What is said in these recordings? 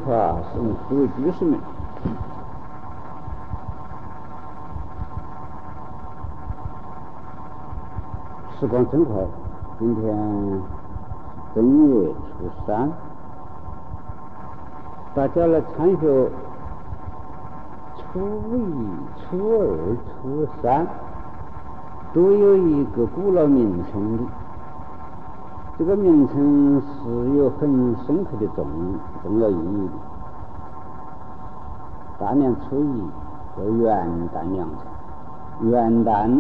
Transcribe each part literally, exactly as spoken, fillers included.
法是诸位居士们，时光真快，今天正月初三，大家来参学初一、初二、初三，都有一个古老名称的。这个名称是有很深刻的重重要意义的。大年初一叫元旦良辰，元旦。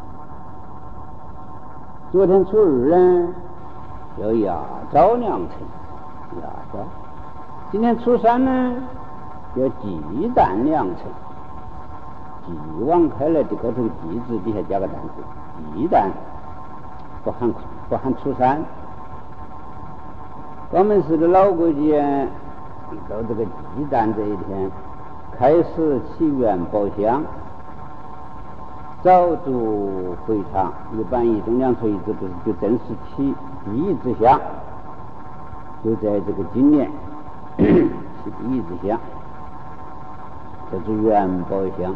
昨天初二呢叫亚昭良辰，亚昭。今天初三呢叫忌诞良辰，忌往开来的高头忌字底下加个蛋字，忌诞不含不含初三。我们是的老规矩，到这个忌诞这一天开始祈愿报香，早烛回肠。一般一中两岁一支不是就正式起第一支香，就在这个今年起第一支香，叫做元报香。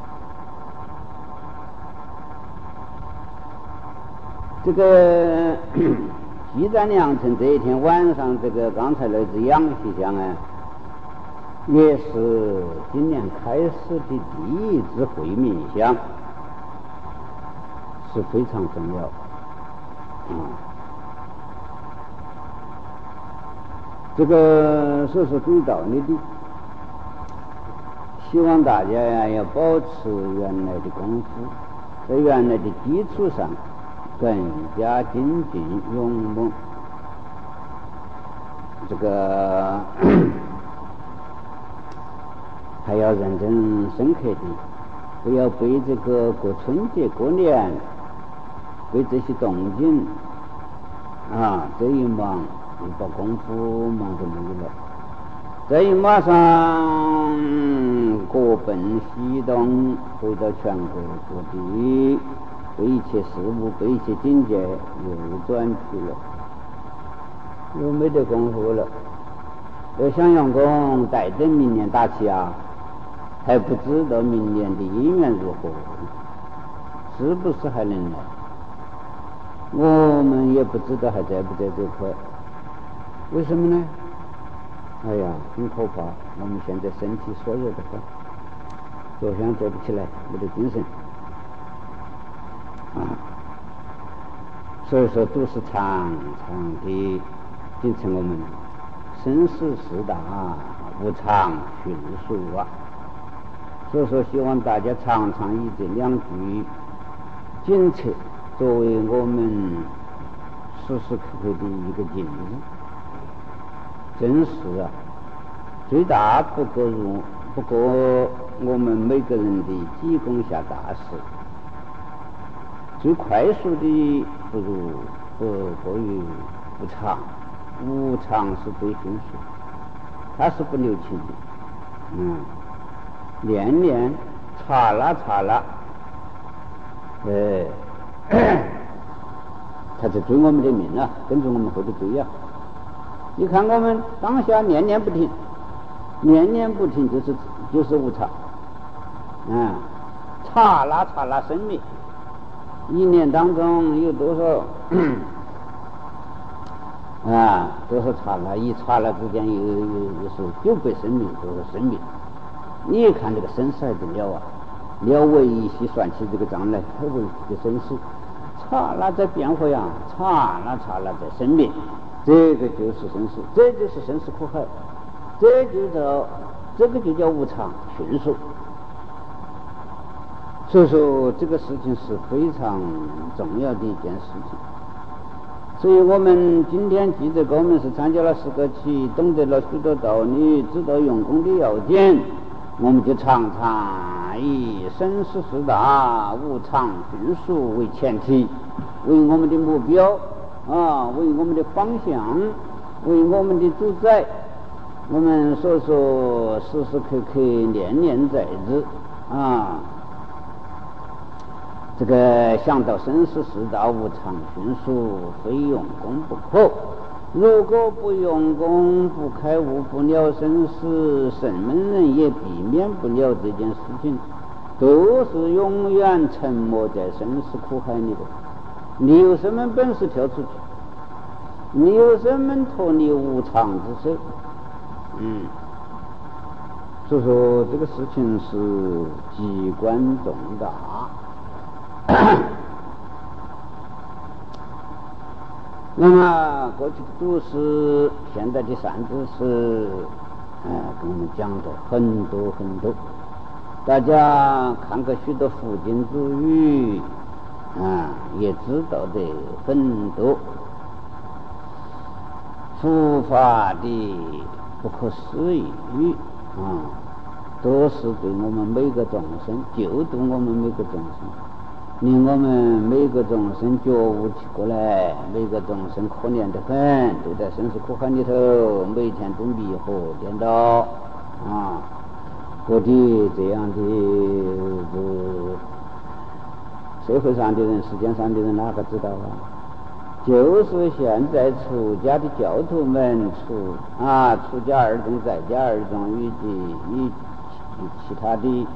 这个忌诞良辰这一天晚上，这个刚才那支阳气香啊，也是今年开始的第一支会命香，是非常重要啊。这个说是对道理的，希望大家呀要保持原来的功夫，在原来的基础上更加精进勇猛。这个还要认真深刻的，不要被这个过春节过年被这些动静啊这一忙就把功夫忙得没了，这一马上各奔西东，回到全国各地，对一切事物对一切境界又转去了，又没得功夫了。要想用功待等明年打起啊，还不知道明年的姻缘如何，是不是还能来，我们也不知道还在不在这块。为什么呢？哎呀，很可怕，我们现在身体衰弱的很，坐香坐不起来，没得精神啊，所以说都是常常的形成我们生死事大无常迅速啊。所以说希望大家常常以这两句警策作为我们时时刻刻的一个警示。真是啊，最大不过如不过我们每个人的鸡公下大事，最快速的不如不过于无常，无常是最迅速，它是不留情的，嗯，年年刹那刹那，呃，它在追我们的命啊，跟着我们后头追啊。你看我们当下念念不停，念念不停就是就是无常，啊，刹那刹那生灭，一年当中有多少啊，多少刹那，一刹那之间有有有是九百生命，多少生命？你一看这个生死还得了啊，了为一细算起这个账来，还为这个生死，刹那在变化呀，刹那刹那在生灭。这个就是生死，这就是生死苦海，这就叫这个就叫无常迅速。所以说这个事情是非常重要的一件事情。所以我们今天记者高们是参加了十个期，懂得了许多道理，知道用功的要紧，我们就常常以生死事大无常迅速为前提，为我们的目标啊，为我们的方向，为我们的主宰，我们所说时时刻刻念念在之啊。这个想到生死事大无常迅速，非用功不可。 如果不用功，不开悟，不了生死，什么人也避免不了这件事情，都是永远沉没在生死苦海里的。你有什么本事跳出去？你有什么脱离无常之身？嗯，所以说这个事情是机关重大。那么过去的祖师，现在的善知识，哎、呃，跟我们讲的很多很多。大家看过许多佛经注语，啊，也知道的很多佛法的不可思议啊，都是对我们每个众生，救度我们每个众生。令我们每个众生觉悟起过来，每个众生可怜得很，都在生死苦海里头，每天都迷惑颠倒啊，过的这样的社会上的人，世界上的人哪个知道啊？就是现在出家的教徒们，出啊出家二众、在家二众以及以其他的。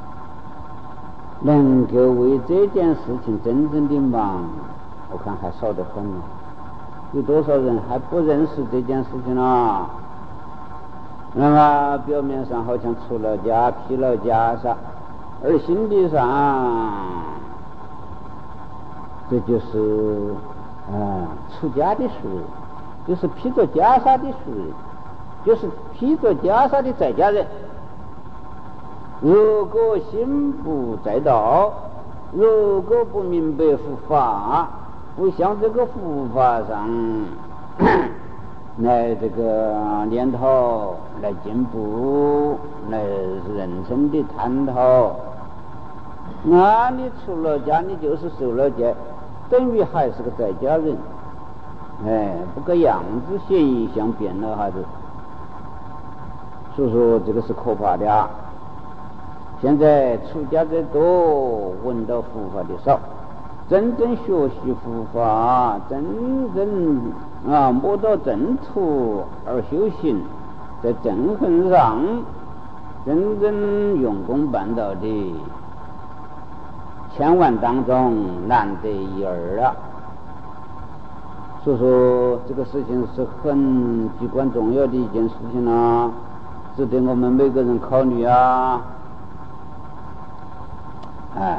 能够为这件事情真正的忙，我看还少得很呢。有多少人还不认识这件事情啊？那么表面上好像出了家、披了袈裟，而心理上，这就是呃出家的俗人，就是披着袈裟的俗人，就是披着袈裟的在家人。如果心不在道，如果不明白佛法，不向这个佛法上来这个念头来进步，来认真的探讨，那你出了家，你就是受了戒，等于还是个在家人，哎，不过样子形象变了哈子，所以说这个是可怕的啊。现在出家的多，闻到佛法的少，真正学习佛法，真正啊摸到正途而修行，在正行上真正用功办道的，千万当中难得一二啊。所以说这个事情是很至关重要的一件事情啊，值得我们每个人考虑啊。啊，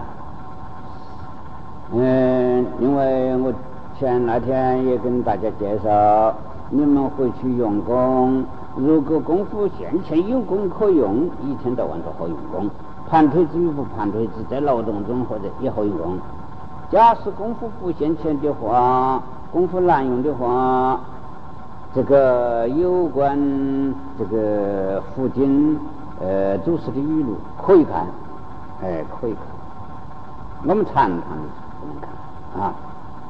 嗯，因为我前那天也跟大家介绍，你们回去用功，如果功夫先前有功可用，一天到晚都好用功；盘腿子与不盘腿子，在劳动中或者也好用功。假使功夫不先前的话，功夫滥用的话，这个有关这个附近呃祖师的语录可以看，哎，可以看。我们禅堂不能看啊。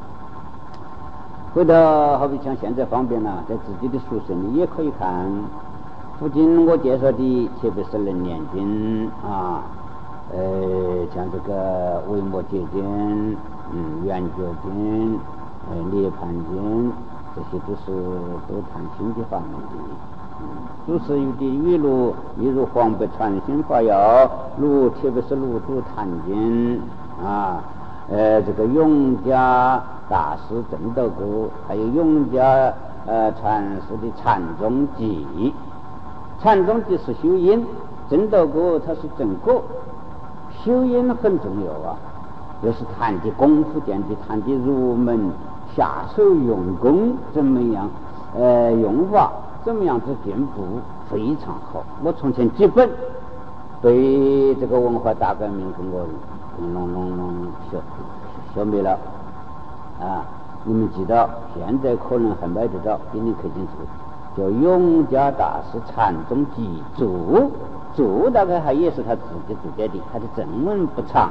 回头好比像现在方便了，在自己的宿舍里也可以看。附近我介绍的，特别是能念经啊，呃，像这个维摩诘经、嗯，圆觉经、呃，涅槃经，这些都是都谈心的方面的。祖师语的语录，例如黄北传心法要，如特别是六祖坛经啊，呃，这个永嘉大师正道歌，还有永嘉呃禅师的禅宗记。禅宗记是修因，正道歌它是正果，修因很重要啊。就是谈的功夫点的，谈的入门下手用功怎么样，呃，用法怎么样子进步非常好。我从前基本对这个文化大革命跟我弄弄弄消消灭了啊！你们知道，现在可能还买得到，给你看清楚，叫永嘉大师禅宗记注，注大概还也是他自己注解的，他的正文不长，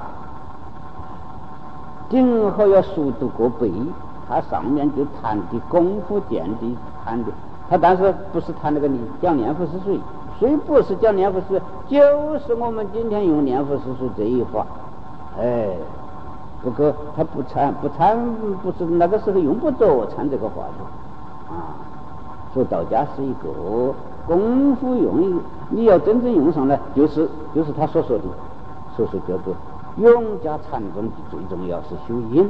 今后要熟读过背，他上面就谈的功夫点的谈的，他但是不是谈那个你讲念佛是谁，谁不是讲念佛是，就是我们今天用念佛是说这一话，哎，不过他不参不参不是那个时候用不着参这个话的啊， 说道家是一个功夫用，你要真正用上来，就是就是他所说的，所说叫做永嘉禅宗最重要是修因。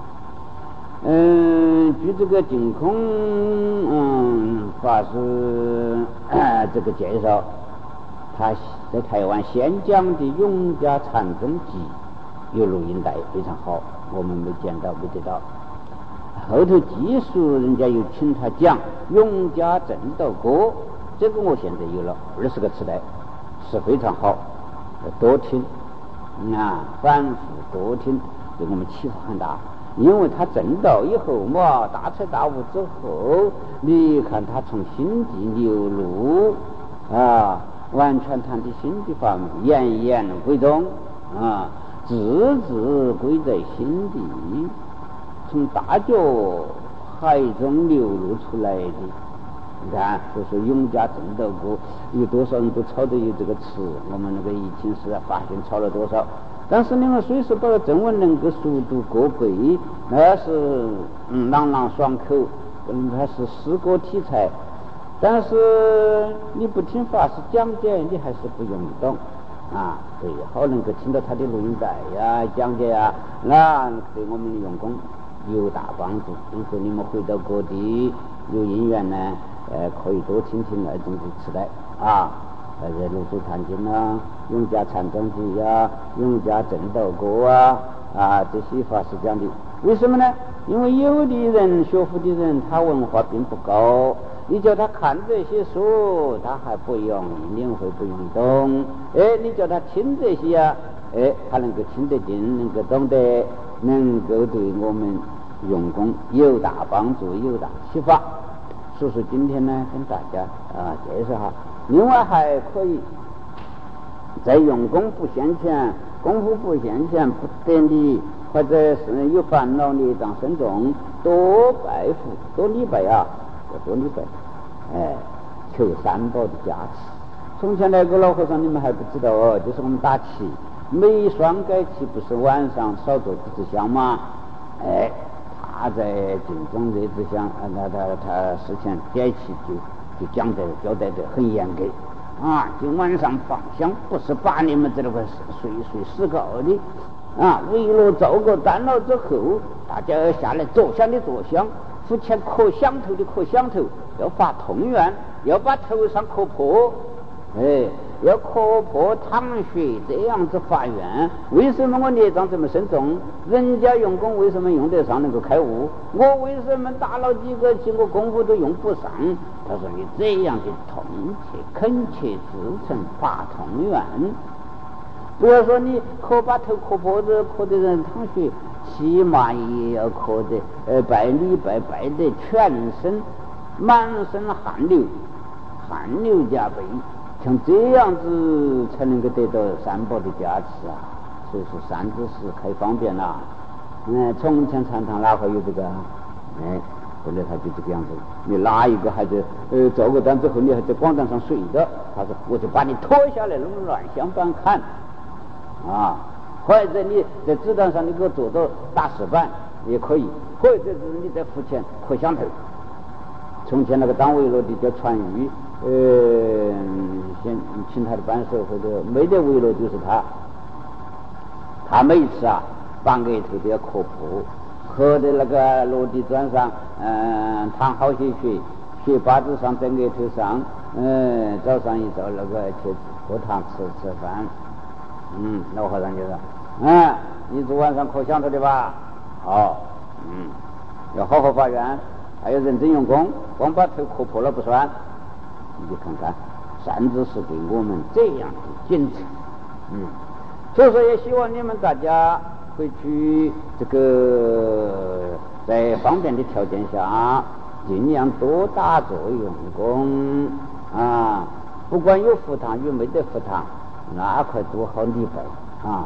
嗯，据这个净空嗯法师、呃、这个介绍，他在台湾先讲的永嘉禅宗集有录音带，非常好，我们没见到没得到。后头技术人家又请他讲永嘉正道歌，这个我现在有了二十个磁带，是非常好，多听啊，反复多听，对我们启发很大。因为他正道以后嘛，大彻大悟之后，你看他从心地流露啊，完全谈的心地法门，言言归宗啊，字字归在心底，从大觉海中流露出来的。你看，就说永嘉正道歌，有多少人都抄的有这个词，我们那个一听是发现抄了多少。但是你们虽是把正文能够熟读过背，那是嗯朗朗爽口，嗯，它是诗歌题材，但是你不听法师讲解，你还是不容易懂啊。对，好能够听到他的录音带呀、讲解呀，那对我们的用功有大帮助。比如说你们回到各地有因缘呢，呃，可以多听听那种的磁带啊。呃，龙树坛经啊，永嘉禅宗集呀，永嘉正道歌啊，啊，这些法师讲的。为什么呢？因为有的人学佛的人，他文化并不高，你叫他看这些书，他还不容易领会，不容易懂。哎，你叫他听这些啊，哎，他能够听得进，能够懂得，能够对我们用功有大帮助，有大启发。所以说今天呢，跟大家啊介绍下。另外还可以在用功不现前、功夫不现前不得力，或者是有烦恼孽障深重，多拜佛、多礼拜啊，多礼拜，哎，求三宝的加持。从前那个老和尚，你们还不知道哦，就是我们打旗，每双改旗不是晚上少做几支香吗？哎，他在净宗这支香，他他他事前改旗就。就讲的交代的很严格啊！今晚上放香不是把你们这个随随思考的啊，为了照顾单了之后，大家要下来坐香的坐香，付钱磕响头的磕响头，要发通愿，要把头上磕破，哎，要磕破淌血，这样子发愿。为什么我孽障这么深重？人家用功为什么用得上能够开悟？我为什么打了几个经过功夫都用不上？他说你这样的痛切恳切至诚发通愿，不要说你磕把头磕破的磕的人淌血，起码也要磕的呃拜礼拜拜的全身满身汗流，汗流浃背，像这样子才能够得到三宝的加持啊。所以说三知识开方便啦。嗯，从前禅堂哪会有这个？哎，后来他就这个样子。你哪一个还在呃做过单之后，你还在广场上睡着？他说我就把你拖下来，弄乱香板看啊，或者你在指导上你给我做到大石板也可以，或者是你在付钱磕响头。从前那个当维罗的叫传玉，呃，先请他的扳手，或者没得维罗就是他。他每次啊，把额头都要磕破，磕在那个落地砖上，嗯，淌好些血，血巴子上在额头上，嗯，早上一早那个去喝汤吃吃饭，嗯，老和尚就说，嗯，你昨晚上磕响头的吧？好，嗯，要好好发愿，还要认真用功，光把头磕破了不算。你就看看，三知识给我们这样的坚持，嗯。所以说也希望你们大家回去这个在方便的条件下，尽量多打坐用功啊！不管有佛堂有没得佛堂，那块多好礼拜啊！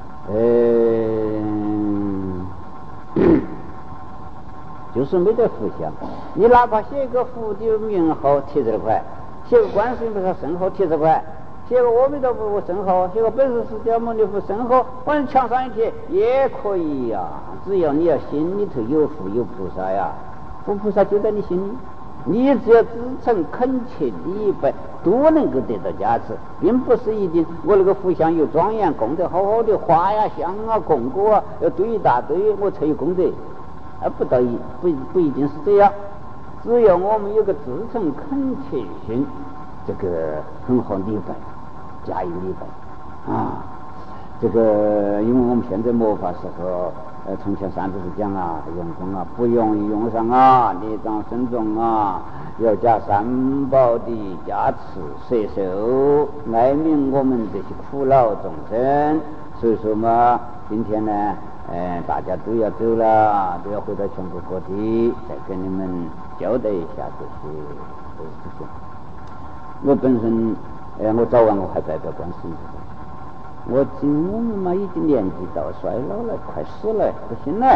嗯，就是没得佛像，你哪怕写个佛的名号贴这块，写个观世音菩萨圣号贴这块。写个阿弥陀佛圣号，写个本师释迦牟尼佛圣号，往墙上一贴也可以呀、啊。只要你要心里头有佛有菩萨呀，佛菩萨就在你心里， 你只要支诚恳切礼拜，都能够得到加持，并不是一定我那个福相有庄严功德，好好的花呀香啊供果啊要堆一大堆，我才有功德，啊不到一不不一定是这样。只要我们有个支诚恳切心，这个很好礼拜，加以礼拜啊。这个因为我们现在末法时候，呃，从前三祖是讲啊，用功啊，不容易用上啊，业障深重啊，要加三宝的加持摄受，爱悯我们这些苦恼众生。所以说嘛，今天呢，呃，大家都要走了，都要回到全国各地，再跟你们交代一下这些这些事情。我本身，呃，我早晚我还代表观世音菩萨。我今我们嘛已经年纪到衰老了，快死了，不行了。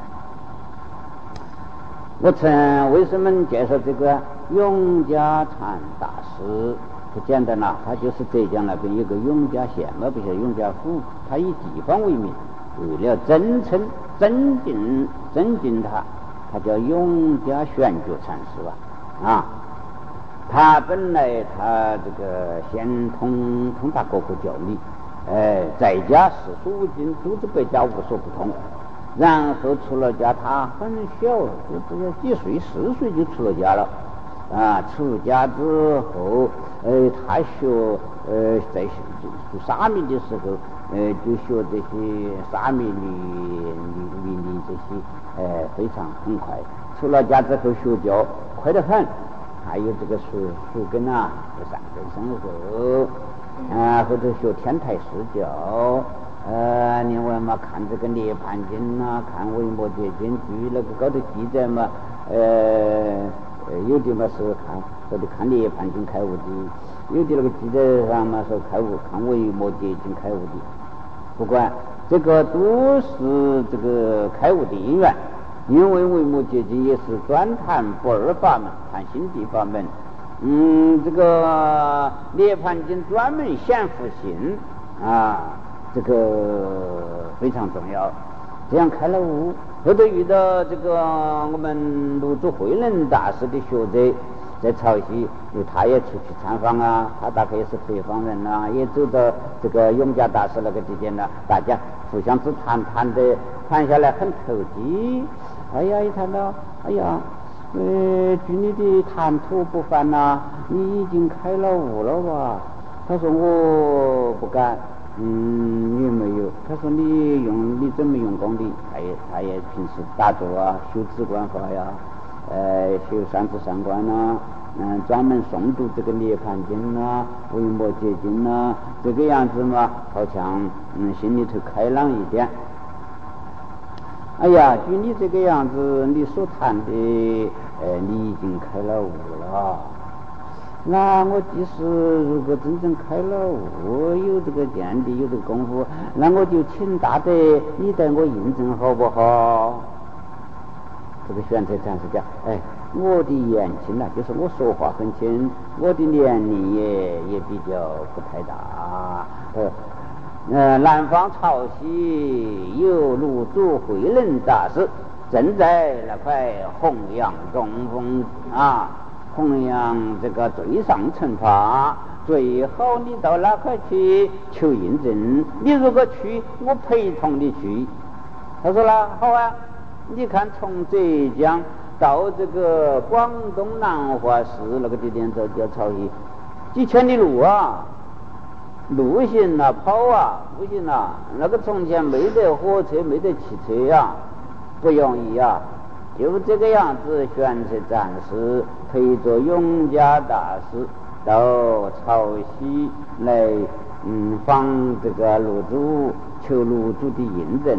我曾为什么介绍这个永嘉禅大师？不简单啦，他就是浙江那边有个永嘉县嘛，不是永嘉府，他以地方为名，为了增称增进增进他，他叫永嘉玄觉禅师吧，啊。他本来他这个先通通达各国教理，哎，在家四书五经诸子百家无所不通。然后出了家，他很小，就不知道几岁，四岁就出了家了。啊，出家之后，呃，他学呃在做沙弥的时候，呃，就学这些沙弥理理理理这些，呃，非常很快。出了家之后学教快得很。还有这个树树根啊，三根生后，啊，或者学天台释教，呃，另外嘛，看这个涅槃经啊，看维摩诘经，据那个高头记载嘛，呃，有的嘛是看说的看涅槃经开悟的，有的那个记载上嘛说开悟看维摩诘经开悟的，不管这个都是这个开悟的因缘。因为维摩诘经也是专谈不二法门，谈心地法门。嗯，这个涅槃经专门显佛性啊，这个非常重要。这样开了悟，后头遇到这个我们泸州慧能大师的学者在潮汐，他也出去参访啊，他大概也是北方人啊，也走到这个永嘉大师那个地点了，大家互相之谈，谈的谈下来很投机。哎呀，一谈到，哎呀，呃，据你的谈吐不凡呐、啊，你已经开了悟了吧？他说我不敢，嗯，你没有。他说你用你怎么用功的？他也他也平时打坐啊，修止观法呀，呃，修三智三观呐，嗯，专门诵读这个涅槃经呐、维摩诘经呐，这个样子嘛，好像嗯心里头开朗一点。哎呀，据你这个样子，你所谈的，呃，你已经开了悟了。那我即使如果真正开了悟，有这个见地，有这个功夫，那我就请大德你带我印证好不好？这个玄才禅师讲，哎，我的言轻啊，就是我说话很轻，我的年龄也也比较不太大，呃。呃，南方潮汐有泸州慧能大师正在那块弘扬中风啊，弘扬这个最上乘法，最好你到那块去求印证。你如果去，我陪同你去。他说了，好啊，你看从浙江到这个广东南华市那个地点走叫潮汐，几千里路啊。路行啊，跑啊，不行啊！那个从前没得火车，没得汽车呀、啊，不容易啊！就这个样子，玄才禅师陪着永嘉大师到潮汐来，嗯，访这个泸州，求泸州的印证。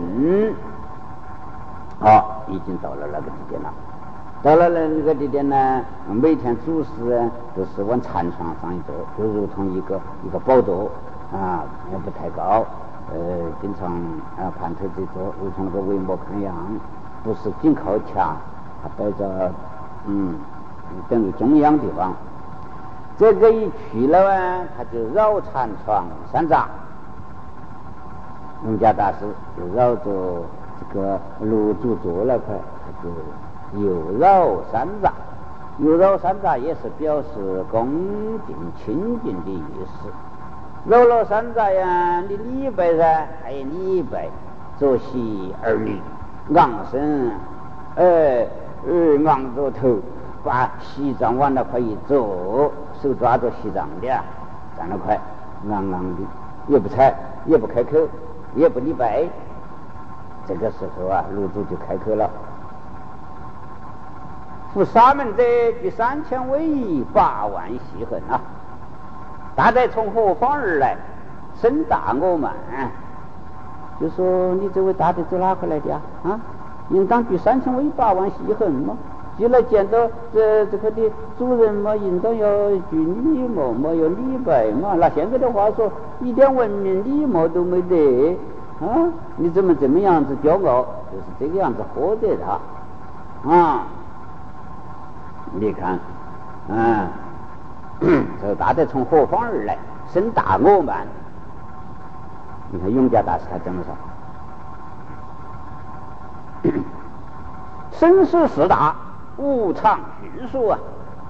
好、哦，已经到了那个地点了。到了那个地点呢，每天主食都是往禅床上一坐，就如同一个一个宝座啊，也不太高，呃，经常啊盘腿这坐，如同那个维摩看样，不是紧靠墙，它摆着嗯等于中央地方。这个一去了啊，他就绕禅床三匝，永嘉大师就绕着这个泸州座那块，他就又绕三匝， 有柔三匝也是表示恭敬亲近的意思。柔柔三匝呀，你礼拜噻，还有礼拜，作息而立，昂身，呃呃昂着头，把席帐往那块一坐，手抓着席帐的，站那块昂昂的，也不踩，也不开口，也不礼拜。这个时候啊，炉主就开口了：夫沙门者，具三千威仪，八万细恨啊！大在从何方而来？深大我慢。就说你这位大的走哪块来的啊？啊，应当具三千威仪，八万细恨嘛。既然见到这这个的主人嘛，应当要具礼貌嘛，要礼拜嘛。那现在的话说，一点文明礼貌都没得啊！你怎么这么样子骄傲？就是这个样子活着他啊！你看，嗯，这大德从何方而来？深大我慢。你看永嘉大师他讲了啥？生死四大，无常迅速啊！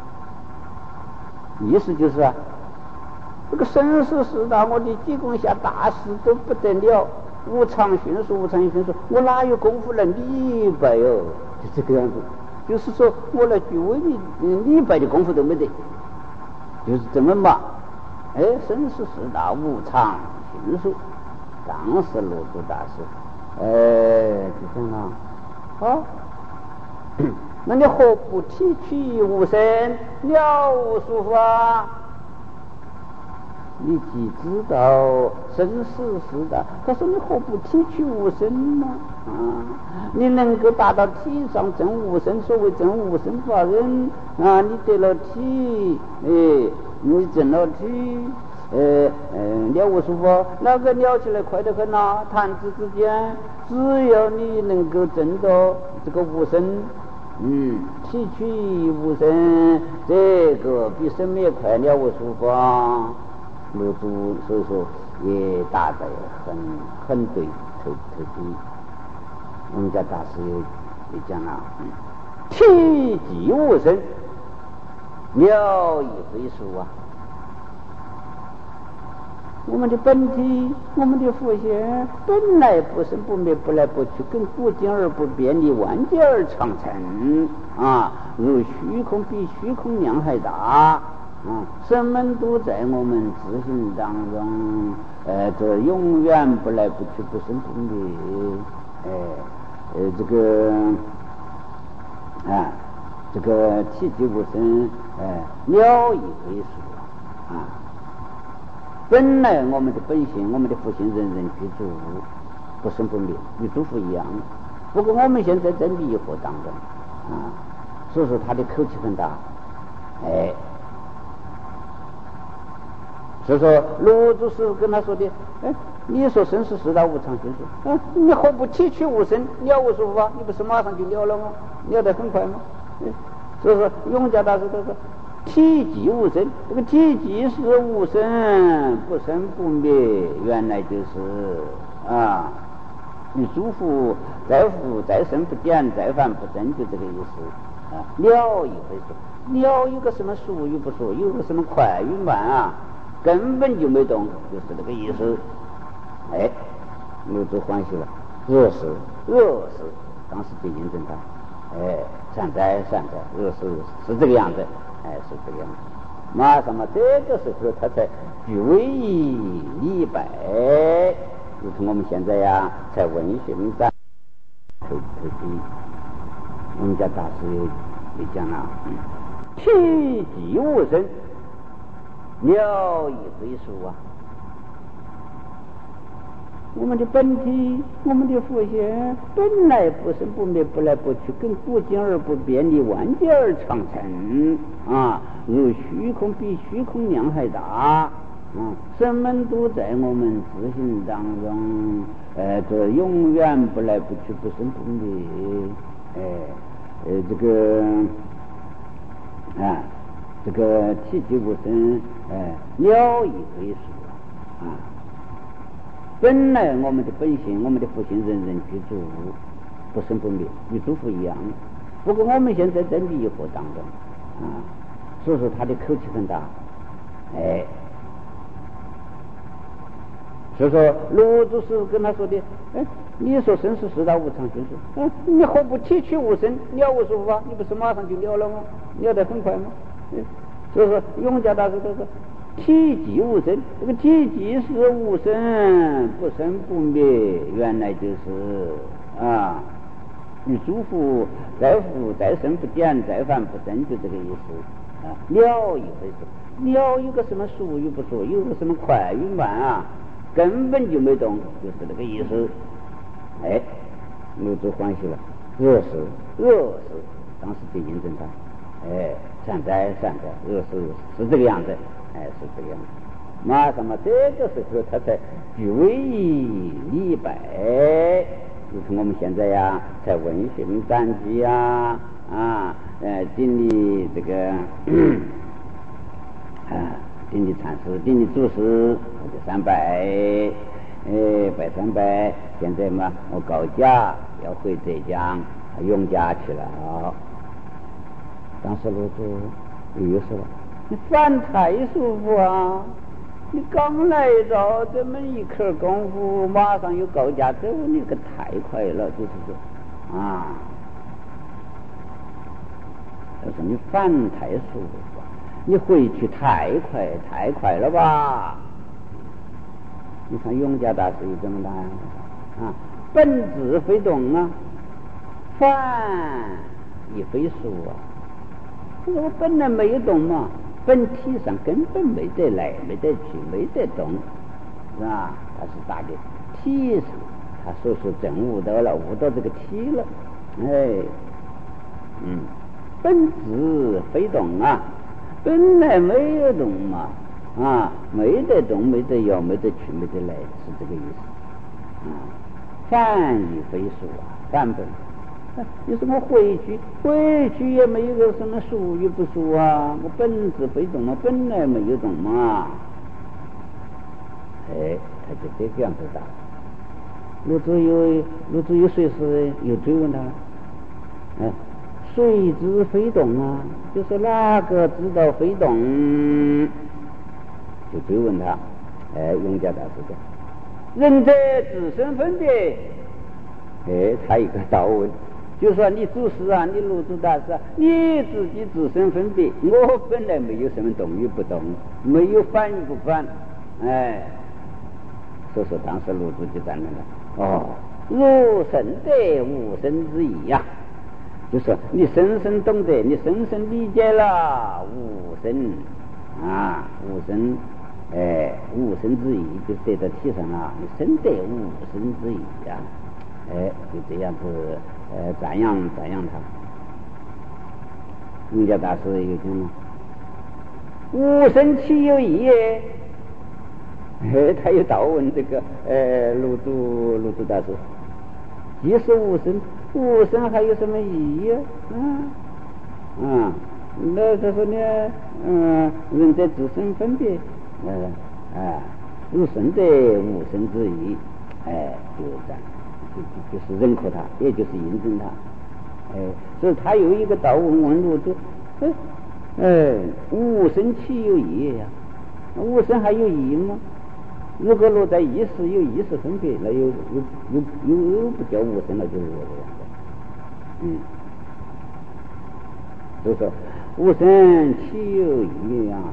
意思就是啊，这个生死四大，我的济公下大事都不得了，无常迅速，无常迅速，我哪有功夫能礼拜哦？就这个样子。就是说我来具威的礼拜的功夫都没得，就是这么忙。哎，生死四大，无常迅速。当时罗祖大师，哎，就这样啊，那你何不提取无生，了无数法？你既知道生死四大，他说你何不提取无生呢？啊，你能够达到体上证无生，所谓证无生法忍啊，你得了体，哎，你证了体，呃呃，了无数法，那个了起来快得很呐，弹指之间，只要你能够证到这个无生，嗯，提取无生，这个比生灭快，了无数法。罗祖所以说也答得很很对，透透底。我们家大师也讲了，体即无生，了亦非殊啊！我们的本体，我们的佛性本来不生不灭，不来不去，跟古今而不变，离万界而长存啊！如虚空比虚空量还大。啊，生门都在我们自性当中，呃，这永远不来不去，不生不灭，哎，呃，这个啊，这个体即无生，哎，了亦非殊啊。本来我们的本性，我们的佛性，人人具足，不生不灭，与诸佛一样。不过我们现在在迷惑当中啊，所以说他的口气很大，哎。所以说，罗祖师跟他说的，哎，你说生死四大无常迅速，嗯，你何不提取无生，了无数法？你不是马上就了了吗？了得很快吗？嗯，所以说，永嘉大师他说，体即无生，这个体即是无生，不生不灭，原来就是啊，与诸佛再复再生不减，再凡不增，就这个意思啊。了亦非殊，了有个什么殊与不殊，有个什么快与慢啊？根本就没动，就是这个意思。哎，罗祖欢喜了，若是若是，当时就印证他，哎，善哉善哉，若是是这个样子，哎，是这个样子。马上嘛，这个时候他才具威仪礼拜，如同我们现在呀，才问询在头头地，我们家大师也也讲了，体即无生。了亦非殊啊！我们的本体，我们的佛性本来不生不灭，不来不去，跟古今而不变，离万界而长存啊！如虚空比虚空量还大啊！生门都在我们自性当中，呃，这永远不来不去，不生不灭，哎，呃，这个啊。这个体即无生，哎，了亦非殊啊！本来我们的本性，我们的佛性，人人具足，不生不灭，与诸佛一样。不过我们现在在迷惑当中啊，所以说他的口气很大，哎，所以说卢祖师跟他说的，哎，你说生死四大无常，就是，嗯，你何不提取无生，了无所法？你不是马上就了了吗？了得很快吗？嗯，所以说永嘉大师他说，体即无生，这个体即是无生，不生不灭，原来就是啊，你诸佛再复再生不减，再凡不生，就这个意思啊。了一回事，了有个什么俗语不说，有个什么快与慢啊，根本就没动，就是这个意思。哎，卢祖欢喜了，恶事恶事，当时就印证他，哎，善哉善哉，恶事是这个样子，哎，是这个样子。马上嘛，这个时候他才具为礼拜，就是我们现在呀，才问询赞记呀，啊，呃，顶礼这个啊，顶礼禅师，顶礼祖师，我就三拜。哎，拜三拜，现在嘛，我告假要回浙江永嘉去了啊。当时卢祖又说了：“你饭太舒服啊！你刚来到这么一刻功夫，马上又告假走，你可太快了，就是说啊。”他说：“你饭太舒服，你回去太快太快了吧？”你看永嘉大师有这么大啊，本质非动啊，饭也非熟啊。我本来没有动嘛，本体上根本没得来，没得去，没得动，是吧？他是打的体上，他所说真悟到了，悟到这个体了，哎，嗯，本质非动啊，本来没有动嘛。啊，没得动，没得摇，没得去，没得来，是这个意思。啊，凡亦非俗啊，凡本。有什么回去？回去也没有个什么俗与不俗啊。我本质非动嘛，本来没有动嘛。哎，他就这个样子打。卢祖有卢祖有随时又追问他，哎，谁知非动啊？就是哪个知道非动？就追问他，哎，永嘉大师讲，人者自身分别，哎，他一个倒问，就说你祖师啊，你卢祖大师啊，你自己自身分别，我本来没有什么动与不动，没有反与不反，哎，所以说当时卢祖就站那了，哦，如生得无生之意呀、啊，就说你深深懂得，你深深理解了无生啊，无生。哎，无生之意就得到体上了，你深得无生之意呀、啊！哎，就这样子，呃，赞扬赞扬他。永嘉大师有讲了，无生岂有意？哎，他又倒问这个，呃，卢祖卢祖大师，即是无生，无生还有什么意义啊？嗯，啊，那他说呢，嗯，人在自身分别。呃，啊，如生得无生之意，哎，就这样，就就就是认可他，也就是印证他，哎，所以他有一个道问问卢祖，哎，哎，无生岂有意呀？无生还有意吗？如果落在意识有意识分别，那又又又又又不叫无生了，就是这样的，嗯，所以说无生岂有意呀？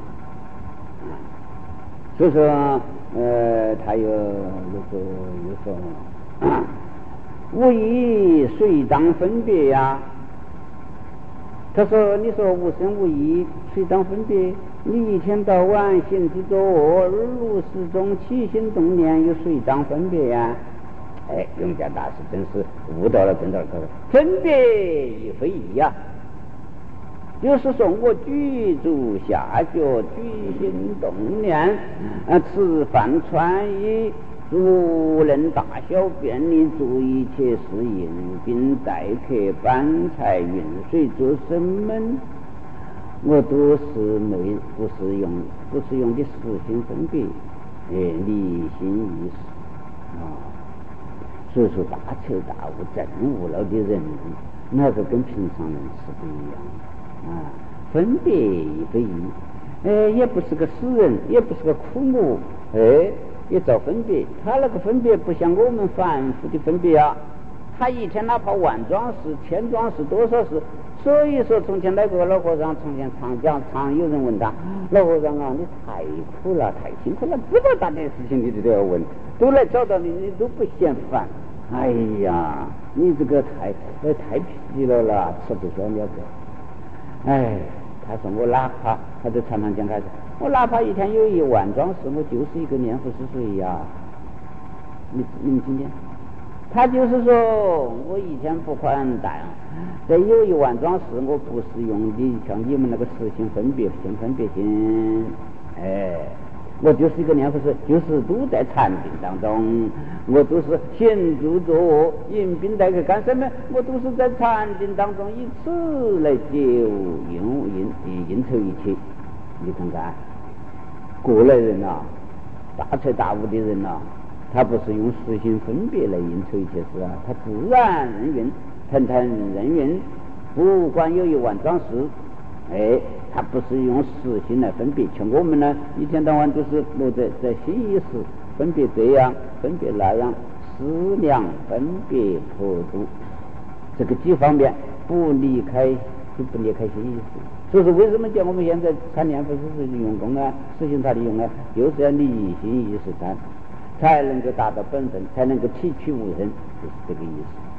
所以说，呃，他又又说又说，啊、无意谁当分别呀、啊？他说：“你说无生无意，谁当分别？你一天到晚行之作恶，日如时钟，起心动念，有谁当分别呀、啊？”哎，永嘉大师真是悟到了，真到了，分别亦非意呀、啊。就是说我举足下脚，举心动念，啊，吃饭穿衣，如能大小便利，做一切事迎宾待客，搬菜运水，做什么，我都是没不是用不是用的实心分别，哎，离心意识啊。所以说大彻大悟、证悟了的人，那个跟平常人是不一样的。啊， 分别亦非义，哎，也不是个死人，也不是个枯木，哎，也遭分别。他那个分别不像我们凡夫的分别啊，他一天哪怕万桩事、千桩事、多少事。所以说，从前那个老和尚从前常讲，常有人问他：老和尚啊，你太苦了，太辛苦了，这么大点事情你都要问，都来找到你，你都不嫌烦。哎呀，你这个太太疲劳了，吃不消了的。哎，他说我哪怕，他就常常讲他，我哪怕一天有一万桩事，我就是一个念佛是谁呀？你你们今天？他就是说我一天不宽待，这有一万桩事，我不是用的像你们那个实行分别心分别心，哎，我就是一个念佛是，就是都在禅定当中，我都是行住坐卧饮宾待客干什么，我都是在禅定当中以此来就应应应酬一切。你看看过来人啊，大彻大悟的人啊，他不是用实行分别来应酬一切事啊，他自然人云，腾腾人云，不管有一万桩事，哎，他不是用实行来分别。像我们呢，一天到晚都是落在在心意识分别这样，分别那样，思量分别普度，这个几方面不离开就不离开心意识。所以说，为什么叫我们现在参念佛是用功啊，实行它的用啊，就是要离心意识禅，才能够达到本分，才能够提取无生，就是这个意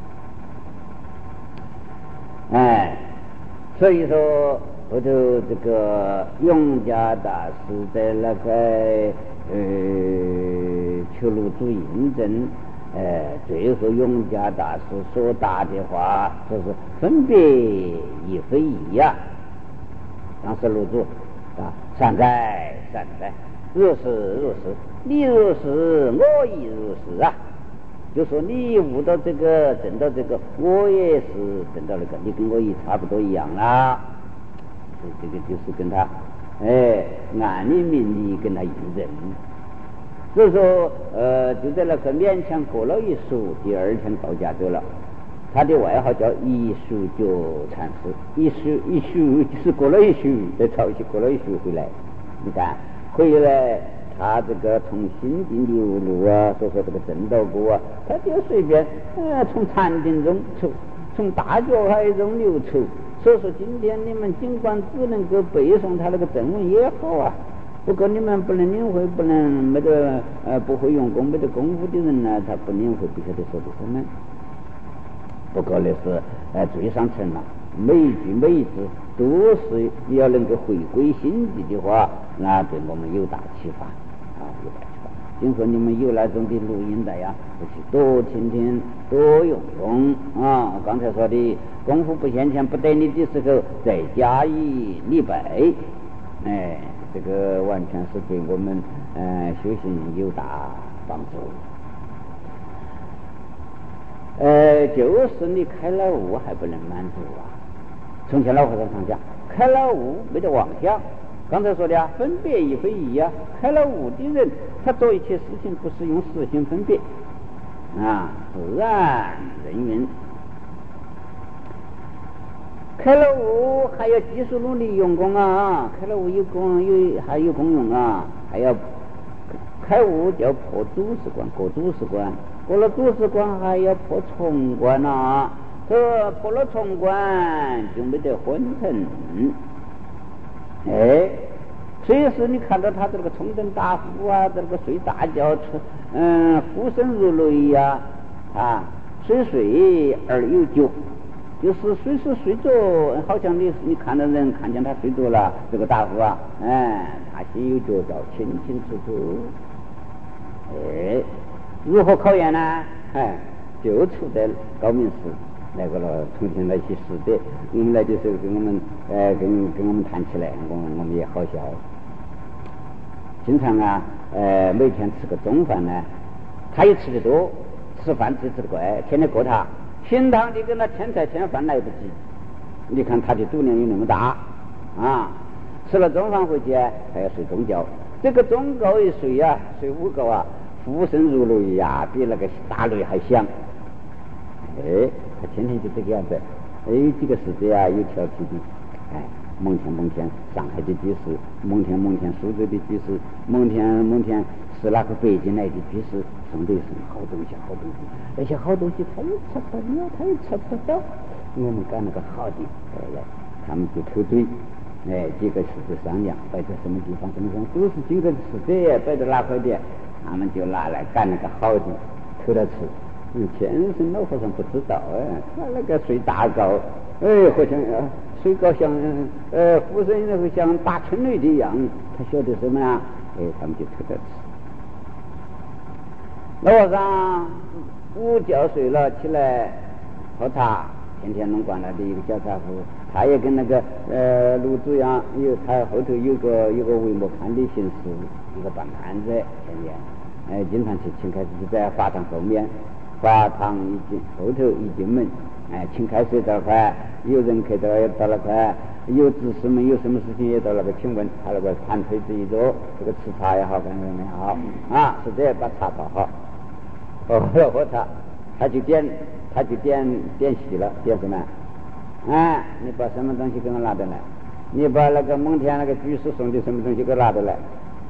思。哎，所以说后头这个永嘉大师在那个呃求路主印证，呃最后永嘉大师所答的话，说是分别亦非义呀。当时路主啊，善哉善哉，如是如是，你如是，我亦如是啊。就说你悟到这个，证到这个，我也是证到那个，你跟我也差不多一样啦。这个就是跟他，哎，按理明理跟他印证。所以说，呃，就在那个勉强过了一宿，第二天到家走了。他的外号叫一宿就禅师，一宿一宿就是过了一宿，再朝夕过了一宿回来。你看回来。他这个从心定流露啊，所说这个正道果啊，他就随便呃从禅定中抽，从大觉海中流抽。所以说今天你们尽管只能够背诵他那个正文也好啊，不过你们不能领会，不能没得呃不会用功没得功夫的人呢，他不领会不晓得说的什么。不过那是呃最上层了，每一句每一字都是你要能够回归心地的话，那对我们有大启发啊，有大启发。今后你们有那种的录音带呀，就去多听听，多用用啊。我刚才说的功夫不现前不得力的时候，再加以礼拜，哎，这个完全是对我们呃修行有大帮助。呃，就是你开了悟还不能满足啊。从前老和尚常讲，开了悟没得妄想。刚才说的啊，分别亦非义啊。开了悟的人，他做一切事情不是用实行分别啊，自然人云。开了悟还要继续努力用功啊，开了悟有功有还有功用啊，还要开悟叫破主事关，过主事关。过了主事关还要破重关啊，这破了重关就没得昏沉。哎，所以说你看到他这个冲灯打呼啊，这个睡大觉，嗯，呼声如雷呀，啊，虽睡而有觉，就是随时睡着，好像你你看到人看见他睡着了，这个打呼啊，哎，他心有觉照，清清楚楚。哎。如何考验呢？哎，就处在高明寺那个了，从前那些师弟，我们来的时候跟我们，呃，跟跟我们谈起来，我们我们也好笑。经常啊，呃，每天吃个中饭呢，他也吃得多，吃饭只吃得快，天天过他，平常你跟他添菜添饭来不及。你看他的肚量有那么大啊，吃了中饭回去还要睡中觉，这个中觉一睡啊，睡午觉啊。呼声如雷呀，比那个打雷还响。哎，他天天就这个样子。哎，这个世界啊，有调皮的。哎， 蒙恬蒙恬上海的居士，蒙恬蒙恬苏州的居士，蒙恬蒙恬是那个北京来的居士，送的是好东西好东西，而且好东西他又吃不了，他又吃不到，我们干那个好的，哎，他们就偷嘴，哎，几个师子商量摆在什么地方什么地方，都是几个师子摆在哪块的，他们就拿来干那个好的，偷了吃。嗯，天生老和尚不知道哎，他那个睡大觉，哎，好像呃睡觉像呃俯身那个像打春雷的一样，他晓得什么呀？哎，他们就偷着吃。老和尚午觉睡了起来喝茶，天天龙观那的一个小茶壶，他也跟那个呃卢子一样，有他后头有个有个为莫看的形式，一个办摊子，天天哎经常去请开始就在法堂后面。法堂一进后头一进门，哎，请开水这块，有人客到也到那块，有执事们有什么事情也到那个请问，他那个盘腿子一坐，这个吃茶也好，干什么也好啊，是这把茶倒好，喝了喝茶，他就点他就点点席了，点什么？哎，你把什么东西给我拿得来？你把那个蒙恬那个居士送的什么东西给我拿得来？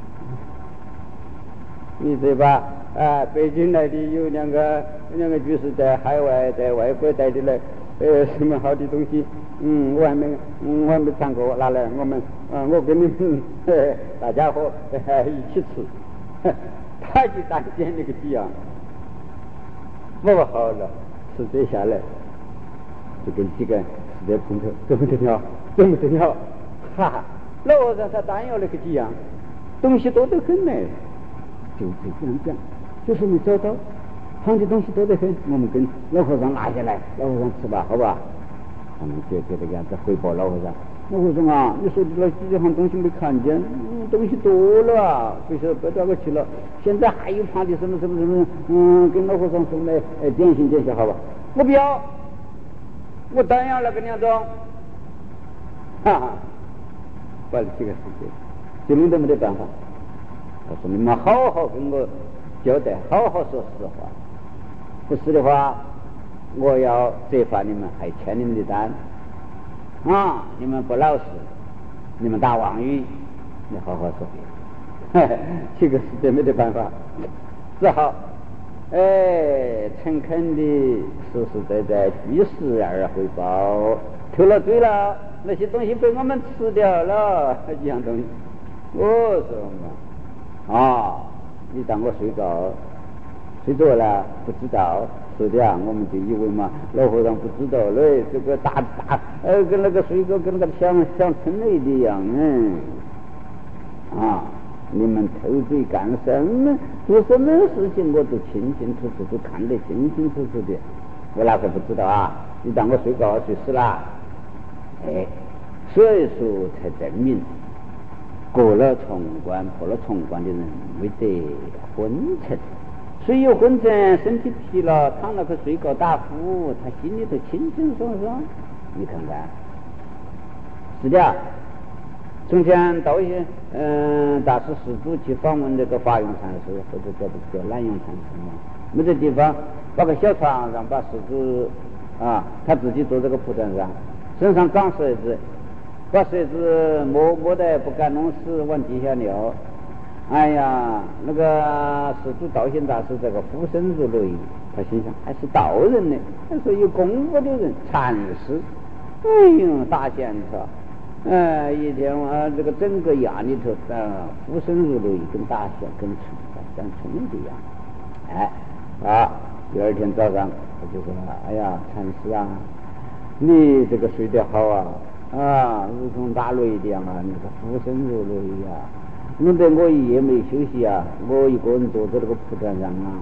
你这把啊，北京来的有两个两个居士在海外在外国带的来，呃，什么好的东西，嗯，我还没，嗯，我还没尝过，拿来我们，啊，我跟你们，呃，大家伙呃一起吃，他就当见那个鸡样，我好了，吃这下来，就跟几个死在碰头，怎么得了，怎么得了，哈哈，老和尚他当要那个鸡样，东西多得很呢。就就这样讲，就是没找到，放的东西多得很，我们跟老和尚拿下来，老和尚吃吧，好吧？他们就这个样子回报老和尚。老和尚啊，你说的那几样东西没看见，嗯，东西多了啊，不晓得摆哪个去了。现在还有放的什么什么什么，嗯，跟老和尚送来，哎，点心点心，好吧？我不要，我单要那个两种，哈哈，把这个事情，就弄得没得办法。我说你们好好跟我交代，好好说实话，不是的话，我要责罚你们，还欠你们的单啊！你们不老实，你们打妄语，你好好说。这个实在没得办法，只好哎诚恳的、实实在在据实而汇报。偷了罪了，那些东西被我们吃掉了，一样东西。我说嘛。啊，你当我睡着睡着了不知道，是的啊，我们就以为嘛老和尚不知道嘞，这个大大呃跟那个水果跟那个像像春雷的一样嗯啊，你们偷嘴干什么做什么事情我都清清楚楚都看得清清楚楚的，我哪个不知道啊？你当我睡着睡死了，哎，所以说才证明过了重关破了重关的人没得昏沉，谁有昏沉身体疲劳躺了个睡觉打呼，他心里头清清爽爽，你看看是的。从前道一嗯大师施主去访问这个法用禅师或者叫这个南用禅师嘛，没得地方把个小床让把施主啊他自己坐这个蒲团上，身上长虱子，把虱子摸摸得不敢弄死，往地下尿。哎呀，那个施主道显大师这个俯身如雷，他心想还是道人呢，还是有功夫的人，禅师。哎呦，大仙子，哎，一天晚这个整个衙里头啊，俯身如雷，跟大象跟虫像虫子一样。哎，啊，第二天早上他就说了，哎呀，禅师啊，你这个睡得好啊。啊，如同打雷一样啊！你个俯身如雷呀，弄得我一夜没休息啊！我一个人坐在那个蒲团上啊！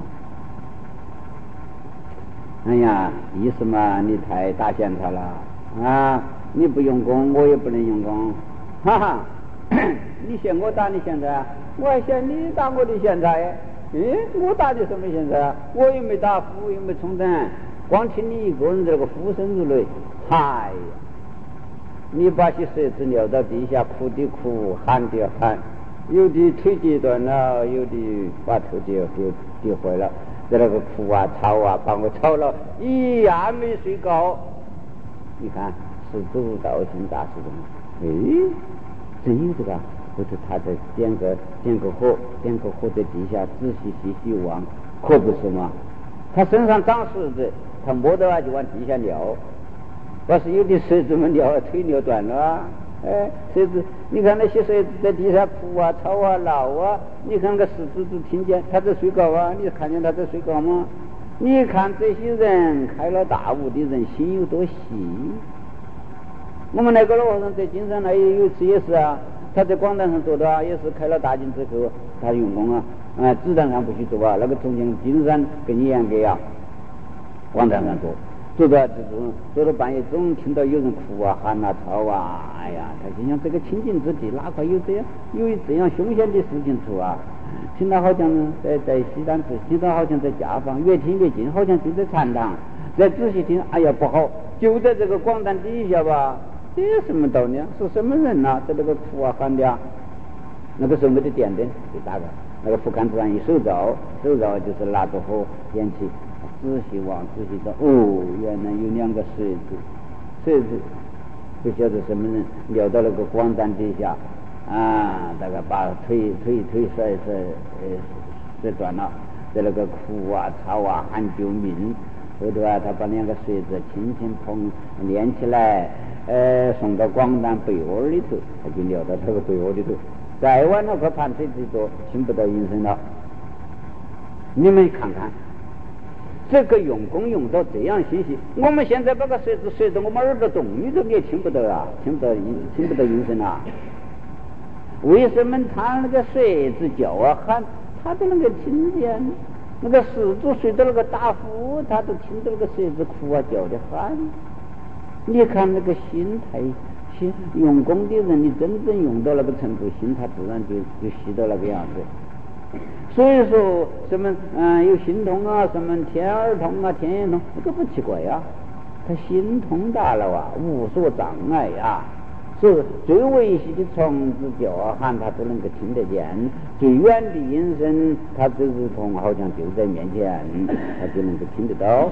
哎呀，意思嘛，你太大嫌他了啊！你不用功，我也不能用功，哈哈！你嫌我打你现在，我还嫌你打我的现在。嗯，我打你什么现在？我又没打呼，又没冲灯，光听你一个人在那个俯身如雷，嗨呀！你把些虱子尿到地下，哭的哭，喊的喊，有的腿跌断了，有的把头跌跌跌坏了，在那个哭啊吵啊，把我吵了一夜没睡觉。你看是主道心大师的， 哎，真有这个，或者他在点个点个火，点个火在地下仔细细细望，可不是吗？他身上长虱子，他摸到啊就往地下尿，要是有的虱子们尿腿尿断了啊，哎，虱子，你看那些虱子在地下哭啊、吵啊、闹啊，你看那个虱子都听见他在睡觉啊，你看见他在睡觉吗？你看这些人开了大悟的人心有多细。我们那个老和尚在金山那有一次也是啊，他在广场上坐的啊，也是开了大经之后，他用功啊，啊，子弹上不许坐啊，那个重庆金山跟你严格呀，广场上坐，坐到这种坐到半夜总听到有人哭啊、喊啊、吵啊，哎呀，他心想这个清净之地哪块有这样有这样凶险的事情出啊？听到好像在在西单子，听到好像在家坊，越听越近，好像就在禅堂，再仔细听，哎呀不好，就在这个广场底下吧。这什么道理啊？是什么人呐、啊？在那个哭啊喊的啊！那个时候没得电灯，就打个那个蒲杆子上一手照，手照就是拿着火点起，仔细望，仔细找，哦，原来有两个水子，水子不晓得什么人撂到那个广场底下啊，大概把腿腿腿摔摔呃摔断了，在那个哭啊吵啊喊救命。后头啊，他把两个水子轻轻捧连起来。呃，送到广场被窝里头，他就撂到那个被窝里头。再往那块盘腿子坐，听不到音声了。你们看看，这个用功用到这样细细，我们现在把个舌子随着我们耳朵动一动，你也听不到啊，听不到音，听不到音声啊。为什么他那个舌子叫啊喊，他都能够听见？那个狮子随着那个打呼，他都听到那个舌子哭啊叫的喊。你看那个心态，心用功的人，你真正用到那个程度，心他自然就就细到那个样子。所以说什么嗯、呃、有心痛啊，什么天耳痛啊、天眼痛，这个不奇怪呀、啊。他心通达了啊，无所障碍啊。所以最微细的虫子叫啊喊，他都能够听得见；最远的音声，他就如同好像就在面前，他就能够听得到。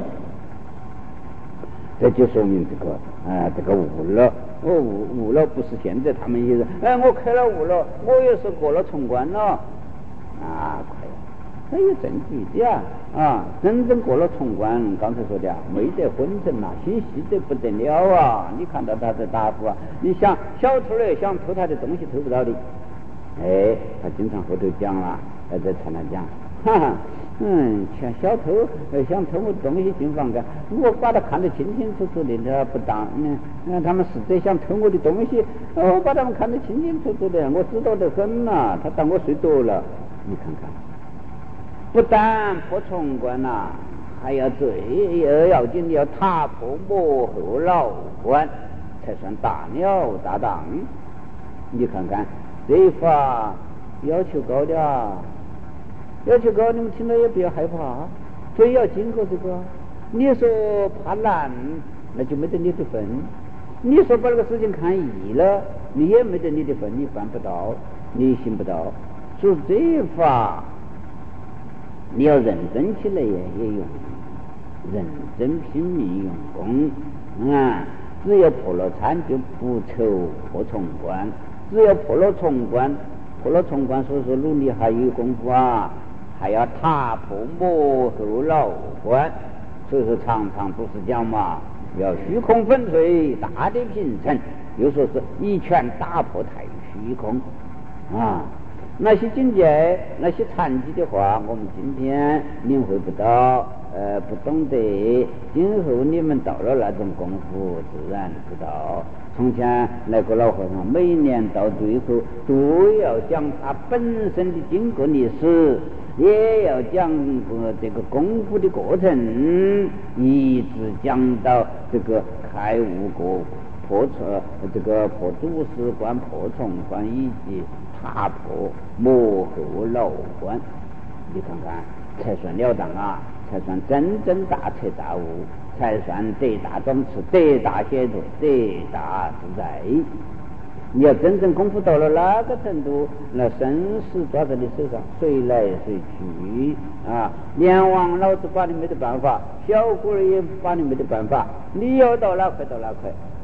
这就说明这个啊、呃，这个悟了，我悟悟了，不是现在他们也是，哎，我开了悟了，我也是过了重关了，啊，快呀，还有证据的呀，啊，真正过了重关，刚才说的啊，没得昏沉呐，心细得不得了啊！你看到他在打呼啊，你想小偷嘞想偷他的东西偷不到的，哎，他经常后头讲了，还在台上讲，哈哈。嗯，像小偷呃想偷我东西进房间，我把他看得清清楚楚的，他不当，嗯，嗯他们实在想偷我的东西，我把他们看得清清楚楚的，我知道得很呐、啊，他当我睡着了，你看看，不但破重关呐、啊，还要最要要紧的要踏破幕后牢关，才算大了大当。你看看这一法要求高的啊。要求高，你们听到也不要害怕，非要经过这个。你说怕难，那就没得你的份；你说把这个事情看易了，你也没得你的份，你办不到，你行不到。所以这一法，你要认真起来也也用，认真拼命用功啊！只要破了参，就不愁破重关；只要破了重关，破了重关，所以说努力还有功夫啊！还要踏破幕后牢关，所以说常常不是讲嘛，要虚空粉碎大地平成，又说是一拳打破太虚空啊。那些境界，那些禅机的话，我们今天领会不到，呃，不懂得。今后你们到了那种功夫，自然知道。从前那个老和尚，每年到最后都要讲他本身的经过历史。也要讲过这个功夫的过程，一直讲到这个开悟过破错，这个破祖师关、破重关以及踏破幕后牢关。你看看，才算了当啊！才算真正大彻大悟，才算得大庄持、得大解脱、得大自在。你要真正功夫到了那个程度，那生死抓在你手上，随来随去啊！阎王老子把你没得办法，小鬼儿也把你没得办法，你要到哪块到哪块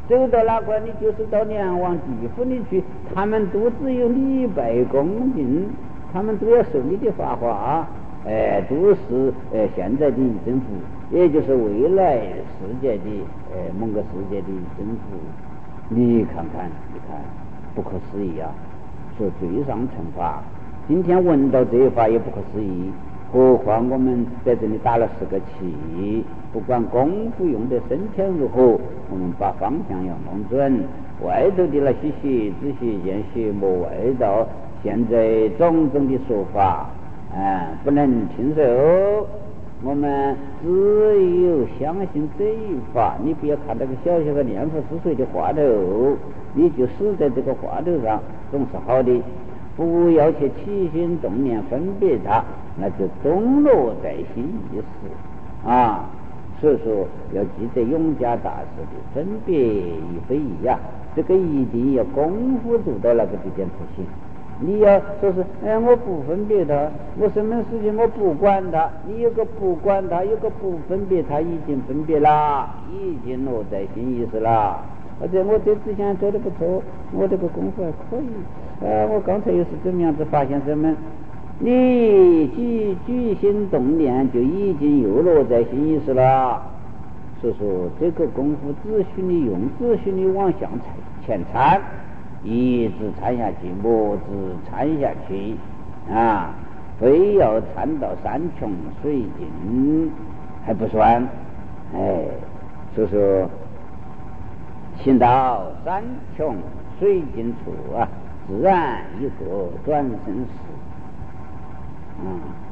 走到哪块，你就是到梁王地府里去，他们都只有礼拜恭敬，他们都要受你的法化，哎，都是呃现在的政府，也就是未来世界的呃某个世界的政府。你看看，你看，不可思议啊！说罪上惩罚，今天闻到这一法也不可思议，何况我们在这里打了四个气，不管功夫用的深浅如何，我们把方向要弄准，外头的那些邪知邪见邪魔外道，现在种种的说法，啊，不能听受。我们只有相信这一法，你不要看那个小小的念佛是谁的话头，你就死在这个话头上，总是好的。不要去起心动念分别它，那就东落在心意识啊。所以说要记得永嘉大师的分别亦非一呀，这个一定要功夫做到那个地点才行。你要说是哎，我不分别它，我什么事情我不管它，你有个不管它，有个不分别它，已经分别了，已经落在心意识了。或者我这之前做的不错，我这个功夫还可以，呃，我刚才又是怎么样子发现什么？你举举心动念就已经又落在心意识了。所以说这个功夫只许你用，只许你往向前参，一直参下去，莫只参下去啊！非要参到山穷水尽还不算，哎，所以说行到山穷水尽处啊，自然一个转身时啊。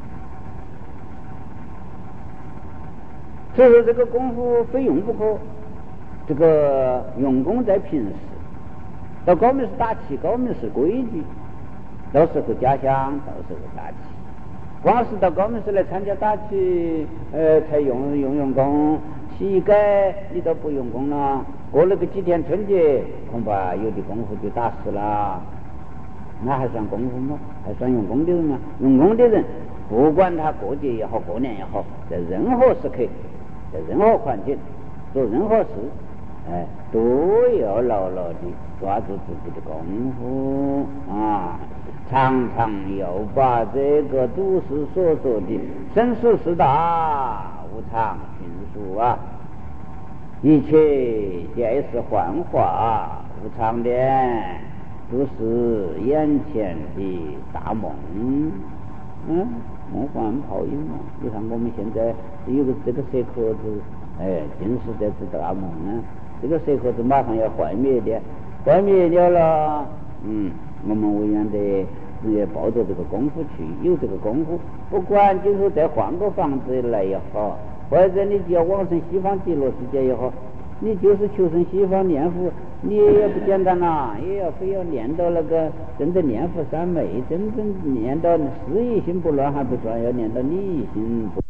所以说这个功夫非用不可，这个用功在平时。到高明是打气，高明是规矩，到时候家乡，到时候打气。光是到高明寺来参加打气，呃，才用用用功，膝盖你都不用功了。过了个几天春节，恐怕有的功夫就打死了。那还算功夫吗？还算用功的人吗？用功的人，不管他过节也好，过年也好，在任何时刻，在任何环境，做任何事，哎，都要牢牢的抓住自己的功夫啊！常常要把这个祖师所说的生死四大无常迅速啊，一切皆是幻化无常的，都是眼前的大梦。嗯，梦幻泡影嘛。你看我们现在有个这个蛇壳子，哎，尽是在这大梦呢。这个蛇壳子马上要坏灭的，坏灭掉了，嗯，我们为然的也抱着这个功夫去，有这个功夫，不管就是再换个房子来也好，或者你就要往生西方极乐世界也好，你就是求生西方念佛，你也不简单啦，也要非要念到那个真正念佛三昧，真正念到思意心不乱还不算，要念到理心不